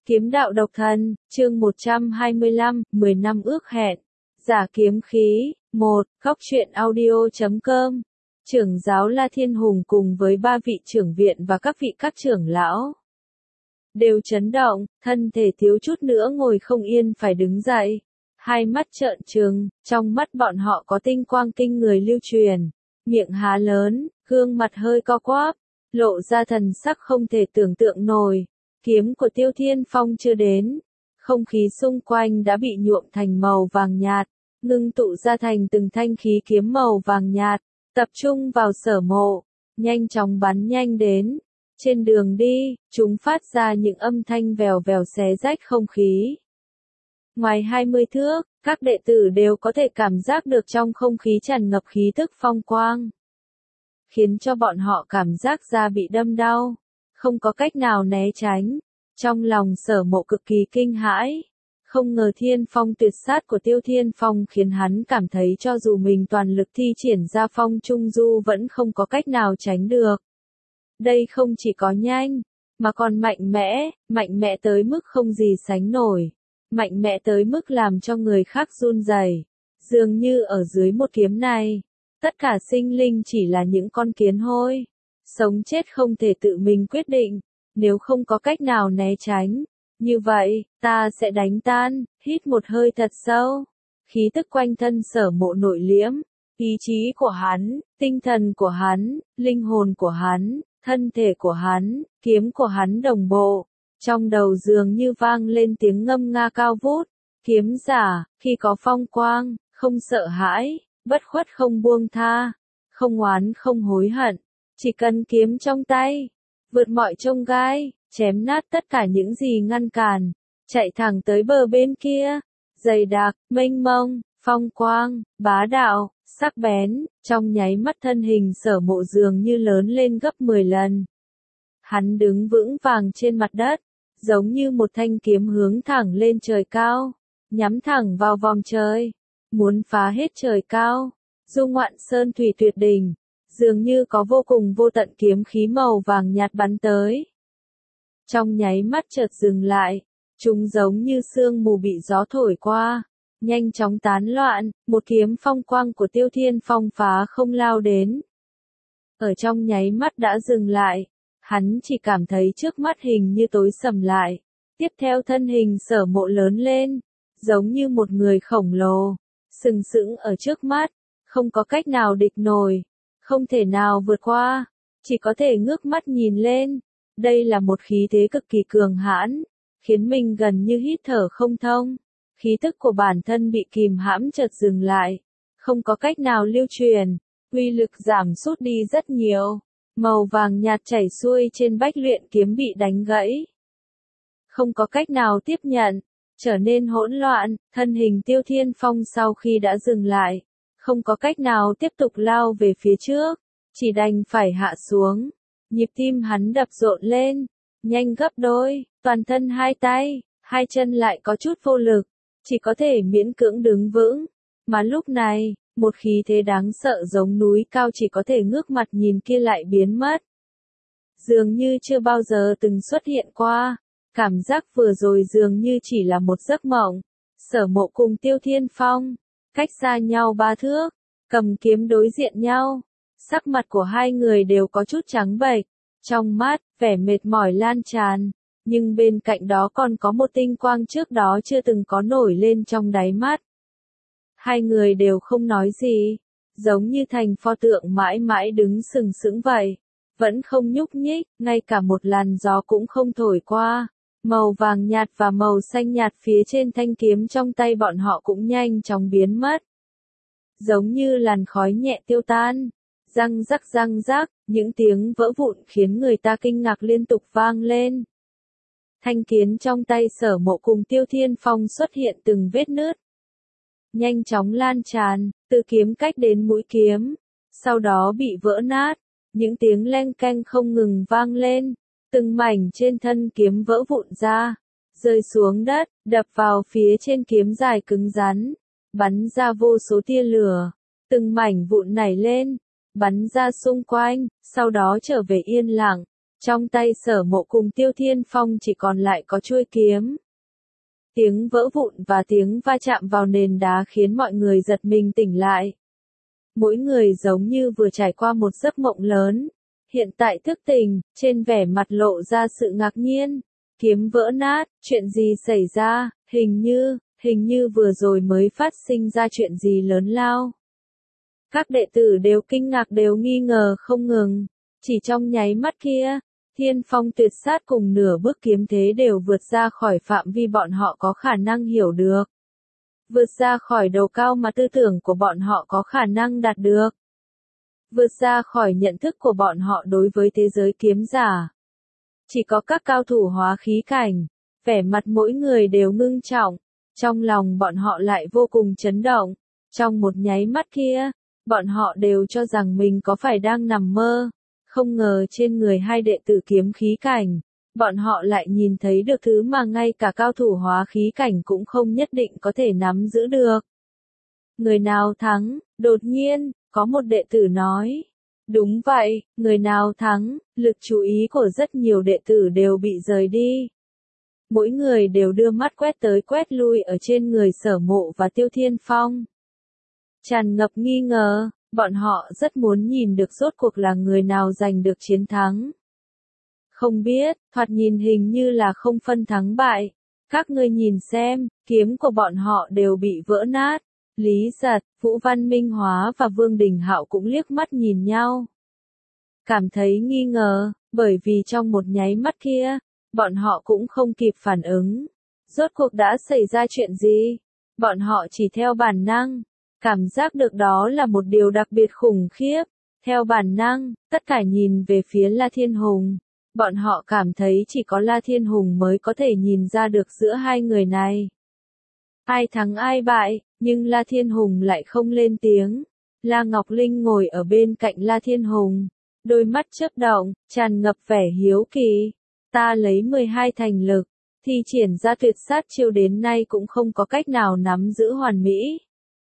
Kiếm đạo độc thần, chương 125, 10 năm ước hẹn. Giả kiếm khí, 1, Góc truyện audio.com. Trưởng giáo La Thiên Hùng cùng với 3 vị trưởng viện và các vị các trưởng lão đều chấn động, thân thể thiếu chút nữa ngồi không yên phải đứng dậy. Hai mắt trợn trừng, trong mắt bọn họ có tinh quang kinh người lưu truyền, miệng há lớn, gương mặt hơi co quắp, lộ ra thần sắc không thể tưởng tượng nổi. Kiếm của Tiêu Thiên Phong chưa đến, không khí xung quanh đã bị nhuộm thành màu vàng nhạt, ngưng tụ ra thành từng thanh khí kiếm màu vàng nhạt, tập trung vào Sở Mộ, nhanh chóng bắn nhanh đến. Trên đường đi, chúng phát ra những âm thanh vèo vèo xé rách không khí. Ngoài 20 thước, các đệ tử đều có thể cảm giác được trong không khí tràn ngập khí tức phong quang, khiến cho bọn họ cảm giác da bị đâm đau, không có cách nào né tránh. Trong lòng Sở Mộ cực kỳ kinh hãi, không ngờ thiên phong tuyệt sát của Tiêu Thiên Phong khiến hắn cảm thấy cho dù mình toàn lực thi triển ra phong trung du vẫn không có cách nào tránh được. Đây không chỉ có nhanh, mà còn mạnh mẽ tới mức không gì sánh nổi, mạnh mẽ tới mức làm cho người khác run rẩy. Dường như ở dưới một kiếm này, tất cả sinh linh chỉ là những con kiến hôi, sống chết không thể tự mình quyết định. Nếu không có cách nào né tránh, như vậy, ta sẽ đánh tan. Hít một hơi thật sâu, khí tức quanh thân Sở Mộ nội liễm, ý chí của hắn, tinh thần của hắn, linh hồn của hắn, thân thể của hắn, kiếm của hắn đồng bộ. Trong đầu dường như vang lên tiếng ngâm nga cao vút, kiếm giả, khi có phong quang, không sợ hãi, bất khuất không buông tha, không oán không hối hận, chỉ cần kiếm trong tay, vượt mọi chông gai, chém nát tất cả những gì ngăn cản, chạy thẳng tới bờ bên kia, dày đặc, mênh mông, phong quang, bá đạo, sắc bén. Trong nháy mắt thân hình Sở Mộ dường như lớn lên gấp 10 lần. Hắn đứng vững vàng trên mặt đất, giống như một thanh kiếm hướng thẳng lên trời cao, nhắm thẳng vào vòng trời, muốn phá hết trời cao, du ngoạn sơn thủy tuyệt đỉnh. Dường như có vô cùng vô tận kiếm khí màu vàng nhạt bắn tới. Trong nháy mắt chợt dừng lại, chúng giống như sương mù bị gió thổi qua, nhanh chóng tán loạn. Một kiếm phong quang của Tiêu Thiên Phong phá không lao đến. Ở trong nháy mắt đã dừng lại, hắn chỉ cảm thấy trước mắt hình như tối sầm lại. Tiếp theo thân hình Sở Mộ lớn lên, giống như một người khổng lồ, sừng sững ở trước mắt, không có cách nào địch nổi. Không thể nào vượt qua, chỉ có thể ngước mắt nhìn lên. Đây là một khí thế cực kỳ cường hãn, khiến mình gần như hít thở không thông. Khí tức của bản thân bị kìm hãm chợt dừng lại, không có cách nào lưu truyền, uy lực giảm sút đi rất nhiều. Màu vàng nhạt chảy xuôi trên bách luyện kiếm bị đánh gãy, không có cách nào tiếp nhận, trở nên hỗn loạn. Thân hình Tiêu Thiên Phong sau khi đã dừng lại, không có cách nào tiếp tục lao về phía trước, chỉ đành phải hạ xuống. Nhịp tim hắn đập rộn lên, nhanh gấp đôi, toàn thân hai tay, hai chân lại có chút vô lực, chỉ có thể miễn cưỡng đứng vững. Mà lúc này, một khí thế đáng sợ giống núi cao chỉ có thể ngước mặt nhìn kia lại biến mất. Dường như chưa bao giờ từng xuất hiện qua, cảm giác vừa rồi dường như chỉ là một giấc mộng. Sở Mộ cùng Tiêu Thiên Phong cách xa nhau 3 thước, cầm kiếm đối diện nhau. Sắc mặt của hai người đều có chút trắng bệch, trong mắt, vẻ mệt mỏi lan tràn, nhưng bên cạnh đó còn có một tinh quang trước đó chưa từng có nổi lên trong đáy mắt. Hai người đều không nói gì, giống như thành pho tượng mãi mãi đứng sừng sững vậy, vẫn không nhúc nhích, ngay cả một làn gió cũng không thổi qua. Màu vàng nhạt và màu xanh nhạt phía trên thanh kiếm trong tay bọn họ cũng nhanh chóng biến mất, giống như làn khói nhẹ tiêu tan. Răng rắc, những tiếng vỡ vụn khiến người ta kinh ngạc liên tục vang lên. Thanh kiếm trong tay Sở Mộ cùng Tiêu Thiên Phong xuất hiện từng vết nứt, nhanh chóng lan tràn, từ kiếm cách đến mũi kiếm, sau đó bị vỡ nát. Những tiếng leng keng không ngừng vang lên, từng mảnh trên thân kiếm vỡ vụn ra, rơi xuống đất, đập vào phía trên kiếm dài cứng rắn, bắn ra vô số tia lửa. Từng mảnh vụn nảy lên, bắn ra xung quanh, sau đó trở về yên lặng. Trong tay Sở Mộ cùng Tiêu Thiên Phong chỉ còn lại có chuôi kiếm. Tiếng vỡ vụn và tiếng va chạm vào nền đá khiến mọi người giật mình tỉnh lại. Mỗi người giống như vừa trải qua một giấc mộng lớn. Hiện tại thức tỉnh, trên vẻ mặt lộ ra sự ngạc nhiên. Kiếm vỡ nát, chuyện gì xảy ra, hình như vừa rồi mới phát sinh ra chuyện gì lớn lao. Các đệ tử đều kinh ngạc đều nghi ngờ không ngừng. Chỉ trong nháy mắt kia, Thiên Phong tuyệt sát cùng nửa bước kiếm thế đều vượt ra khỏi phạm vi bọn họ có khả năng hiểu được. Vượt ra khỏi đầu cao mà tư tưởng của bọn họ có khả năng đạt được. Vượt ra khỏi nhận thức của bọn họ đối với thế giới kiếm giả. Chỉ có các cao thủ hóa khí cảnh, vẻ mặt mỗi người đều ngưng trọng, trong lòng bọn họ lại vô cùng chấn động. Trong một nháy mắt kia, bọn họ đều cho rằng mình có phải đang nằm mơ. Không ngờ trên người hai đệ tử kiếm khí cảnh, bọn họ lại nhìn thấy được thứ mà ngay cả cao thủ hóa khí cảnh cũng không nhất định có thể nắm giữ được. Người nào thắng? Đột nhiên, có một đệ tử nói. Đúng vậy, người nào thắng? Lực chú ý của rất nhiều đệ tử đều bị rời đi. Mỗi người đều đưa mắt quét tới quét lui ở trên người Sở Mộ và Tiêu Thiên Phong. Tràn ngập nghi ngờ, bọn họ rất muốn nhìn được rốt cuộc là người nào giành được chiến thắng. Không biết, thoạt nhìn hình như là không phân thắng bại. Các ngươi nhìn xem, kiếm của bọn họ đều bị vỡ nát. Lý Giật, Vũ Văn Minh Hóa và Vương Đình Hạo cũng liếc mắt nhìn nhau. Cảm thấy nghi ngờ, bởi vì trong một nháy mắt kia, bọn họ cũng không kịp phản ứng. Rốt cuộc đã xảy ra chuyện gì? Bọn họ chỉ theo bản năng. Cảm giác được đó là một điều đặc biệt khủng khiếp. Theo bản năng, tất cả nhìn về phía La Thiên Hùng. Bọn họ cảm thấy chỉ có La Thiên Hùng mới có thể nhìn ra được giữa hai người này. Ai thắng ai bại, nhưng La Thiên Hùng lại không lên tiếng. La Ngọc Linh ngồi ở bên cạnh La Thiên Hùng. Đôi mắt chớp động, tràn ngập vẻ hiếu kỳ. Ta lấy 12 thành lực, thi triển ra tuyệt sát chiêu đến nay cũng không có cách nào nắm giữ hoàn mỹ.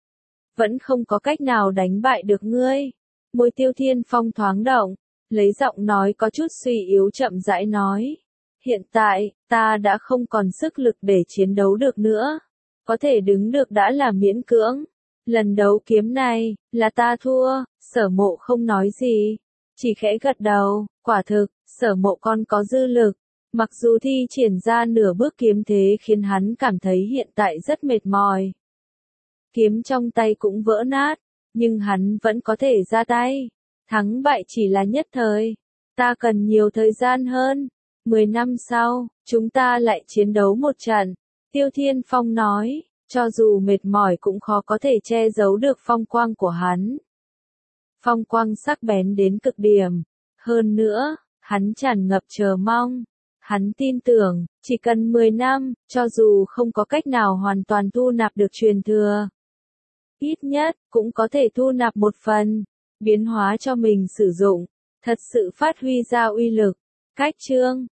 Vẫn không có cách nào đánh bại được ngươi. Môi Tiêu Thiên Phong thoáng động, lấy giọng nói có chút suy yếu chậm rãi nói. Hiện tại, ta đã không còn sức lực để chiến đấu được nữa. Có thể đứng được đã là miễn cưỡng. Lần đấu kiếm này, là ta thua. Sở Mộ không nói gì, chỉ khẽ gật đầu. Quả thực, Sở Mộ còn có dư lực. Mặc dù thi triển ra nửa bước kiếm thế khiến hắn cảm thấy hiện tại rất mệt mỏi. Kiếm trong tay cũng vỡ nát, nhưng hắn vẫn có thể ra tay. Thắng bại chỉ là nhất thời. Ta cần nhiều thời gian hơn. 10 năm sau, chúng ta lại chiến đấu một trận. Tiêu Thiên Phong nói, cho dù mệt mỏi cũng khó có thể che giấu được phong quang của hắn. Phong quang sắc bén đến cực điểm. Hơn nữa, hắn tràn ngập chờ mong. Hắn tin tưởng, chỉ cần 10 năm, cho dù không có cách nào hoàn toàn thu nạp được truyền thừa. Ít nhất, cũng có thể thu nạp một phần, biến hóa cho mình sử dụng, thật sự phát huy ra uy lực. Cách chương